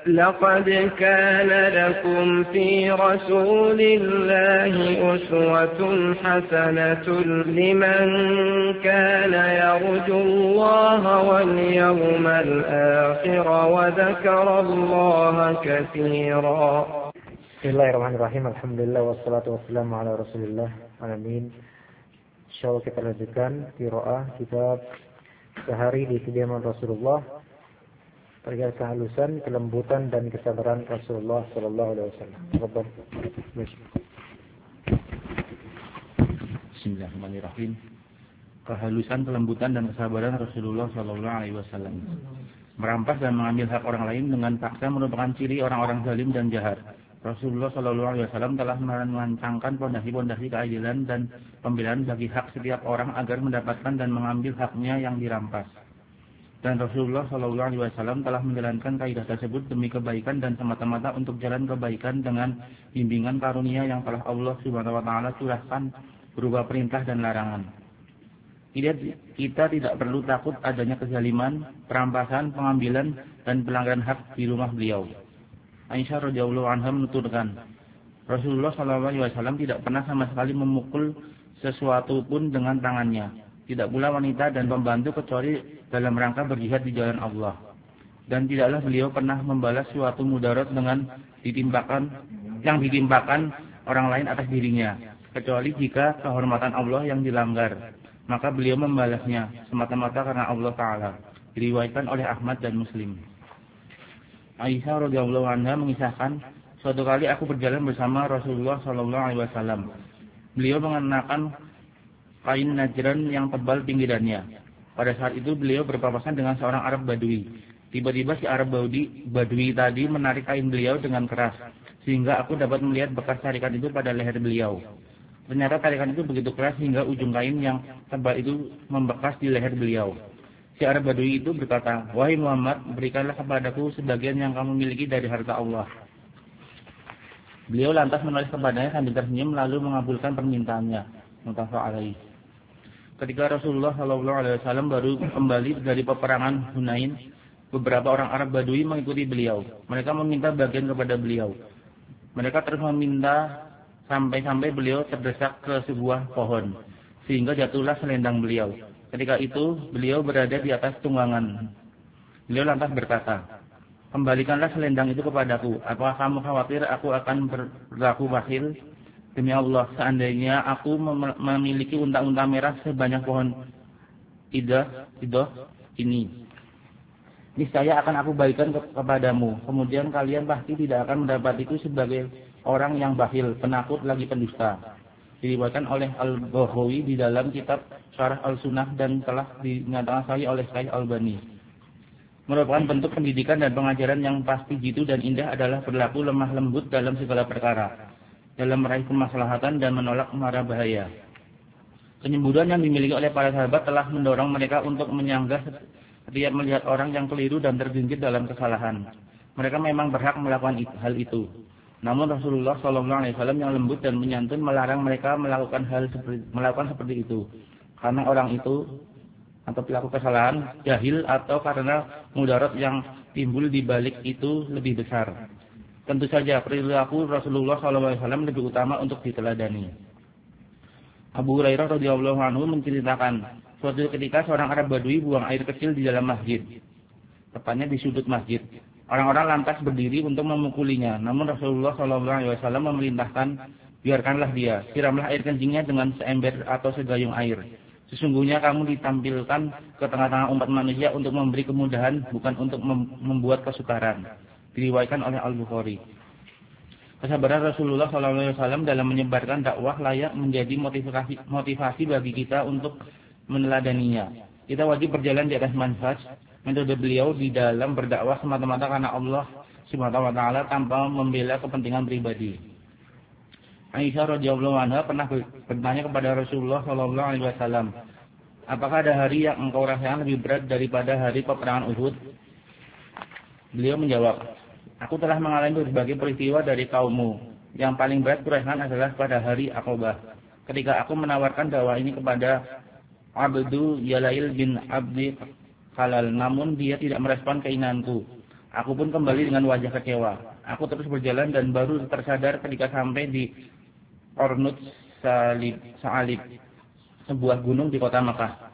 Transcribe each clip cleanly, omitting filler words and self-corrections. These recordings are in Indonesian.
لقد كان لكم في رسول الله أسوة حسنة لمن كان يرجو الله واليوم الآخر وذكر الله كثيرا. Bismillahirrahmanirrahim. Alhamdulillah wassalatu wassalamu ala Rasulillah. Amin. Insyaallah kita lanjutkan qiraah kitab Sehari di Kediaman Rasulullah. Perihal kehalusan, kelembutan dan kesabaran Rasulullah sallallahu alaihi wasallam. Bismillahirrahmanirrahim. Kehalusan, kelembutan dan kesabaran Rasulullah sallallahu alaihi wasallam. Merampas dan mengambil hak orang lain dengan paksa merupakan ciri orang-orang zalim dan jahat. Rasulullah sallallahu alaihi wasallam telah merancangkan pondasi-pondasi keadilan dan pembelaan bagi hak setiap orang agar mendapatkan dan mengambil haknya yang dirampas. Dan Rasulullah sallallahu alaihi wasallam telah menjalankan kaidah tersebut demi kebaikan dan semata-mata untuk jalan kebaikan dengan bimbingan karunia yang telah Allah Subhanahu wa taala curahkan berupa perintah dan larangan. Kita tidak perlu takut adanya kezaliman, perampasan, pengambilan dan pelanggaran hak di rumah beliau. Aisyah radhiyallahu anha menuturkan, Rasulullah sallallahu alaihi wasallam tidak pernah sama sekali memukul sesuatu pun dengan tangannya. Tidak pula wanita dan pembantu kecuali dalam rangka berjihad di jalan Allah. Dan tidaklah beliau pernah membalas suatu mudarat dengan ditimpakan orang lain atas dirinya, kecuali jika kehormatan Allah yang dilanggar. Maka beliau membalasnya semata-mata karena Allah Ta'ala. Diriwayatkan oleh Ahmad dan Muslim. Aisyah radhiyallahu anha mengisahkan, suatu kali aku berjalan bersama Rasulullah sallallahu alaihi wasallam. Beliau mengenakan kain Najran yang tebal pinggirannya. Pada saat itu beliau berpapasan dengan seorang Arab Badui. Tiba-tiba si Arab Badui tadi menarik kain beliau dengan keras, sehingga aku dapat melihat bekas tarikan itu pada leher beliau. Ternyata tarikan itu begitu keras hingga ujung kain yang tebal itu membekas di leher beliau. Si Arab Badui itu berkata, "Wahai Muhammad, berikanlah kepadaku sebagian yang kamu miliki dari harta Allah." Beliau lantas menulis kepadanya sambil tersenyum lalu mengabulkan permintaannya. Muttafaq alaih. Ketika Rasulullah sallallahu alaihi wasallam baru kembali dari peperangan Hunain, beberapa orang Arab Badui mengikuti beliau. Mereka meminta bagian kepada beliau. Mereka terus meminta sampai beliau terdesak ke sebuah pohon, sehingga jatuhlah selendang beliau. Ketika itu beliau berada di atas tunggangan. Beliau lantas berkata, "Kembalikanlah selendang itu kepadaku. Apakah kamu khawatir aku akan berlaku bakhil? Demi Allah, seandainya aku memiliki unta-unta merah sebanyak pohon idah ini, niscaya akan aku bagikan kepadamu. Kemudian kalian pasti tidak akan mendapatiku sebagai orang yang bakhil, penakut lagi pendusta." Diriwayatkan oleh Al-Baghawi di dalam kitab Syarah Al-Sunnah dan telah dinyatakan sahih oleh Syekh Al-Albani. Merupakan bentuk pendidikan dan pengajaran yang pasti jitu dan indah adalah berlaku lemah lembut dalam segala perkara, dalam meraih kemaslahatan dan menolak mara bahaya. Kenyemburuan yang dimiliki oleh para sahabat telah mendorong mereka untuk menyanggah setiap melihat orang yang keliru dan tergelincir dalam kesalahan. Mereka memang berhak melakukan hal itu. Namun Rasulullah SAW yang lembut dan menyantun melarang mereka melakukan seperti itu, karena orang itu atau pelaku kesalahan jahil atau karena mudarat yang timbul di balik itu lebih besar. Tentu saja perilaku Rasulullah SAW lebih utama untuk diteladani. Abu Hurairah radhiyallahu anhu menceritakan, suatu ketika seorang Arab Badui buang air kecil di dalam masjid, tepatnya di sudut masjid. Orang-orang lantas berdiri untuk memukulinya, namun Rasulullah SAW memerintahkan, biarkanlah dia, siramlah air kencingnya dengan seember atau segayung air. Sesungguhnya kamu ditampilkan ke tengah-tengah umat manusia untuk memberi kemudahan, bukan untuk membuat kesukaran. Diriwayatkan oleh Al-Bukhari. Kesabaran Rasulullah SAW dalam menyebarkan dakwah layak menjadi motivasi bagi kita untuk meneladaninya. Kita wajib berjalan di atas manhaj metode beliau di dalam berdakwah semata-mata karena Allah Subhanahu wa taala tanpa membela kepentingan pribadi. Aisyah radhiyallahu anha pernah bertanya kepada Rasulullah sallallahu alaihi wasallam, "Apakah ada hari yang engkau rasakan lebih berat daripada hari peperangan Uhud?" Beliau menjawab, "Aku telah mengalami berbagai peristiwa dari kaummu. Yang paling berat kurasakan adalah pada hari Aqabah. Ketika aku menawarkan dakwah ini kepada Abdu Yalail bin Abdi Khalal, namun dia tidak merespon keinginanku. Aku pun kembali dengan wajah kecewa. Aku terus berjalan dan baru tersadar ketika sampai di Ornut Sa'alib, sebuah gunung di kota Makkah.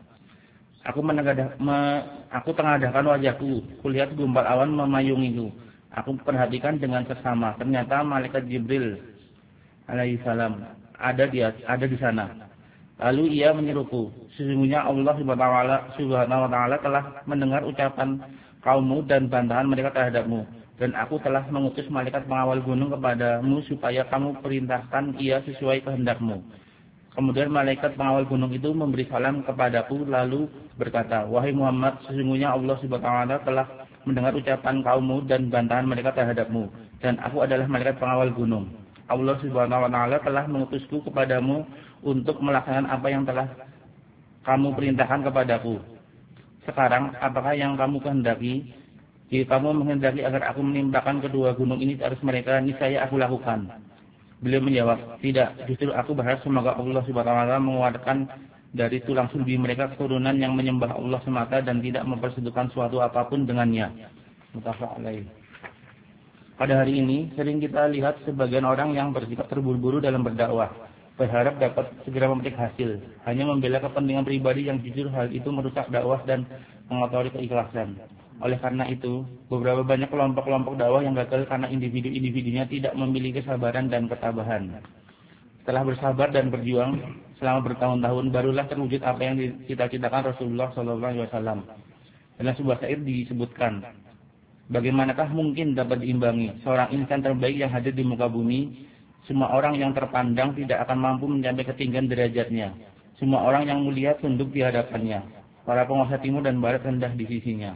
Aku tengadahkan wajahku. Kulihat gumpal awan memayungiku. Aku perhatikan dengan seksama. Ternyata malaikat Jibril alaihissalam ada di sana. Lalu ia menyeruku, sesungguhnya Allah Subhanahu wa taala telah mendengar ucapan kaummu dan bantahan mereka terhadapmu, dan aku telah mengutus malaikat pengawal gunung kepadamu supaya kamu perintahkan ia sesuai kehendakmu. Kemudian malaikat pengawal gunung itu memberi salam kepadaku lalu berkata, wahai Muhammad, sesungguhnya Allah Subhanahu wa taala telah mendengar ucapan kaummu dan bantahan mereka terhadapmu, dan aku adalah malaikat pengawal gunung. Allah Subhanahu wa taala telah mengutusku kepadamu untuk melaksanakan apa yang telah kamu perintahkan kepadaku. Sekarang, apakah yang kamu kehendaki? Jika kamu menghendaki agar aku menimpakan kedua gunung ini atas mereka, niscaya aku lakukan. Beliau menjawab, tidak, justru aku berharap semoga Allah Subhanahu wa taala mengeluarkan dari tulang sulbi mereka keturunan yang menyembah Allah semata dan tidak mempersekutukan suatu apapun dengannya. Muttafaq alaih. Pada hari ini, sering kita lihat sebagian orang yang bersikap terburu-buru dalam berdakwah, berharap dapat segera memetik hasil, hanya membela kepentingan pribadi yang jujur hal itu merusak dakwah dan mengotori keikhlasan. Oleh karena itu, beberapa banyak kelompok-kelompok dakwah yang gagal karena individu-individunya tidak memiliki kesabaran dan ketabahan. Setelah bersabar dan berjuang selama bertahun-tahun, barulah terwujud apa yang dicita-citakan Rasulullah SAW. Dalam sebuah syair disebutkan, bagaimanakah mungkin dapat diimbangi seorang insan terbaik yang hadir di muka bumi? Semua orang yang terpandang tidak akan mampu mencapai ketinggian derajatnya. Semua orang yang mulia tunduk di hadapannya. Para penguasa timur dan barat rendah di sisinya.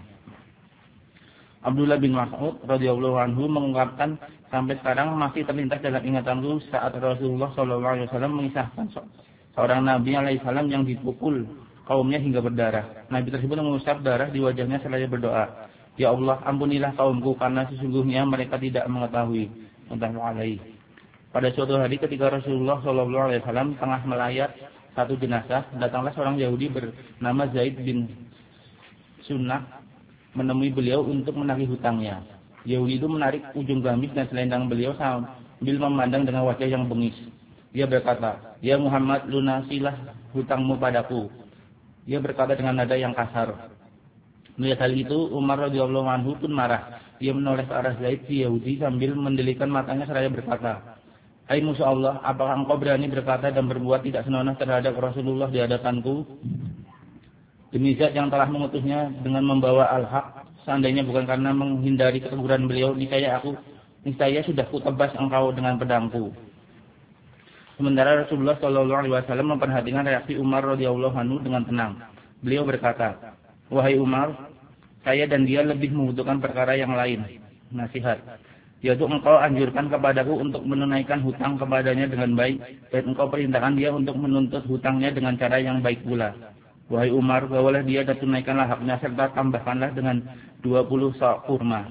Abdullah bin Mas'ud radhiyallahu anhu mengungkapkan, sampai sekarang masih terlintas dalam ingatanku saat Rasulullah SAW mengisahkan seorang Nabi alaihissalam yang dipukul kaumnya hingga berdarah. Nabi tersebut mengusap darah di wajahnya seraya berdoa, ya Allah, ampunilah kaumku karena sesungguhnya mereka tidak mengetahui. Muttafaq alaih. Pada suatu hari ketika Rasulullah SAW tengah melayat satu jenazah, datanglah seorang Yahudi bernama Zaid bin Sunnah menemui beliau untuk menagih hutangnya. Yahudi itu menarik ujung gamis dan selendang beliau sambil memandang dengan wajah yang bengis. Dia berkata, ya Muhammad, lunasilah hutangmu padaku. Dia berkata dengan nada yang kasar. Melihat hal itu, Umar radhiyallahu anhu pun marah. Dia menoleh ke arah Zaid si Yahudi sambil mendelikan matanya seraya berkata, hai musuh Allah, apakah engkau berani berkata dan berbuat tidak senonoh terhadap Rasulullah di hadapanku? Demi Zat yang telah mengutusnya dengan membawa al-haq, seandainya bukan karena menghindari keteguran beliau, niscaya sudah kutebas engkau dengan pedangku. Sementara Rasulullah SAW memperhatikan reaksi Umar radhiyallahu anhu dengan tenang. Beliau berkata, wahai Umar, saya dan dia lebih membutuhkan perkara yang lain, nasihat, yaitu engkau anjurkan kepadaku untuk menunaikan hutang kepadanya dengan baik, dan engkau perintahkan dia untuk menuntut hutangnya dengan cara yang baik pula. Wahai Umar, bawalah dia dan tunaikanlah haknya, serta tambahkanlah dengan 20 sok kurma.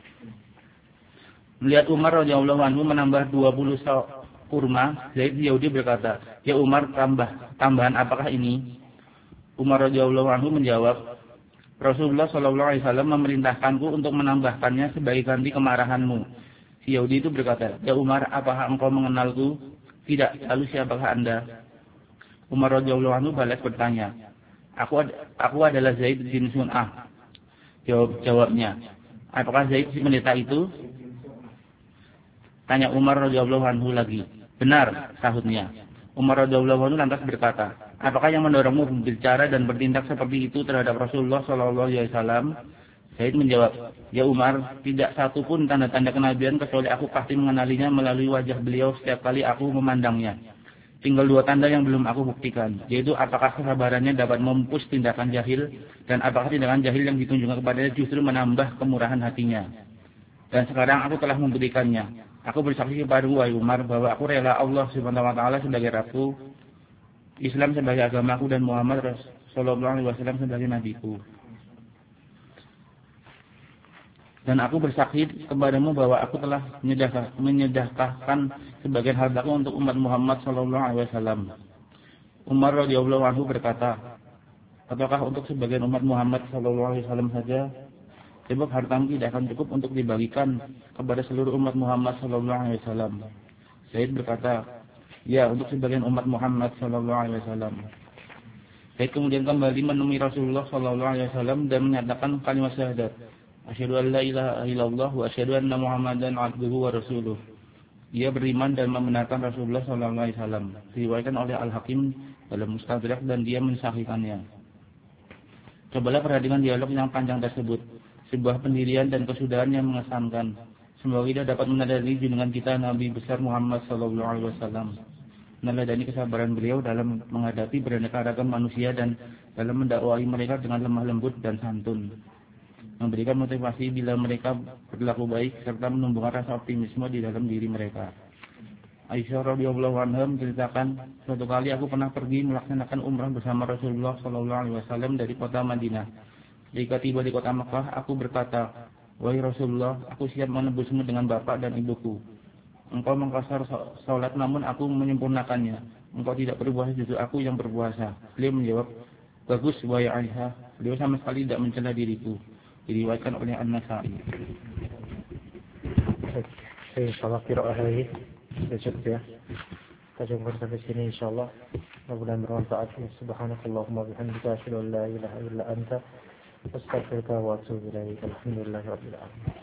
Melihat Umar radhiyallahu anhu menambah 20 sok kurma, Zaid Yahudi berkata, ya Umar, tambahan apakah ini? Umar radhiyallahu anhu menjawab, Rasulullah SAW memerintahkanku untuk menambahkannya sebagai ganti kemarahanmu. Si Yahudi itu berkata, ya Umar, apakah engkau mengenalku? Tidak, lalu siapakah Anda? Umar radhiyallahu anhu balas bertanya, Aku adalah Zaid bin Sunnah. Jawabnya, apakah Zaid si pendeta itu? Tanya Umar radhiyallahu anhu lagi. Benar, sahutnya. Umar radhiyallahu anhu lantas berkata, apakah yang mendorongmu berbicara dan bertindak seperti itu terhadap Rasulullah SAW? Zaid menjawab, ya Umar, tidak satu pun tanda-tanda kenabian kecuali aku pasti mengenalinya melalui wajah beliau setiap kali aku memandangnya. Tinggal 2 tanda yang belum aku buktikan, yaitu apakah kesabarannya dapat memupus tindakan jahil, dan apakah tindakan jahil yang ditunjukkan kepadanya justru menambah kemurahan hatinya. Dan sekarang aku telah membuktikannya. Aku bersaksi kepadamu, wahai Umar, bahwa aku rela Allah Subhanahu wa taala sebagai Rabbku, Islam sebagai agamaku, dan Muhammad sallallahu alaihi wasallam sebagai nabiku. Dan aku bersaksi kepadamu bahwa aku telah menyedekahkan sebagian hartaku untuk umat Muhammad sallallahu alaihi wasallam. Umar radhiyallahu anhu berkata, apakah untuk sebagian umat Muhammad sallallahu alaihi wasallam saja? sebab hartamu tidak akan cukup untuk dibagikan kepada seluruh umat Muhammad sallallahu alaihi wasallam. Zaid berkata, ya, untuk sebagian umat Muhammad sallallahu alaihi wasallam. Zaid kemudian kembali menemui Rasulullah sallallahu alaihi wasallam dan menyatakan kalimat syahadat, asyhadu an la ilaha illallah wa asyhadu anna Muhammadan abduhu wa rasuluh. Dia beriman dan membenarkan Rasulullah sallallahu alaihi wasallam. Diriwayatkan oleh Al-Hakim dalam Mustadrak dan dia mensahihkannya. Cobalah perhatikan dialog yang panjang tersebut. Sebuah pendirian dan kesudahan yang mengesankan. Semoga kita dapat meneladani junjungan kita Nabi besar Muhammad sallallahu alaihi wasallam. Meneladani kesabaran beliau dalam menghadapi beraneka ragam manusia dan dalam mendakwai mereka dengan lemah lembut dan santun. Memberikan motivasi bila mereka berlaku baik serta menumbuhkan rasa optimisme di dalam diri mereka. Aisyah radhiyallahu anha menceritakan, suatu kali aku pernah pergi melaksanakan umrah bersama Rasulullah sallallahu alaihi wasallam dari kota Madinah. Jika tiba di kota Makkah, aku berkata, wahai Rasulullah, aku siap menebusmu dengan bapak dan ibuku. Engkau mengqasar salat namun aku menyempurnakannya. Engkau tidak berpuasa, justru aku yang berpuasa. Beliau menjawab, bagus wahai Aisyah, beliau sama sekali tidak mencela diriku. Diriwayatkan oleh An-Nasa'i. Insyaallah qiraah lagi besok ya. Kita jumpa sampai sini insyaallah. Mudah-mudahan bermanfaat. Subhanakallahumma bihamdika asyhadu an la ilaha illa anta astaghfiruka wa atubu ilaik. Alhamdulillahirabbil alamin.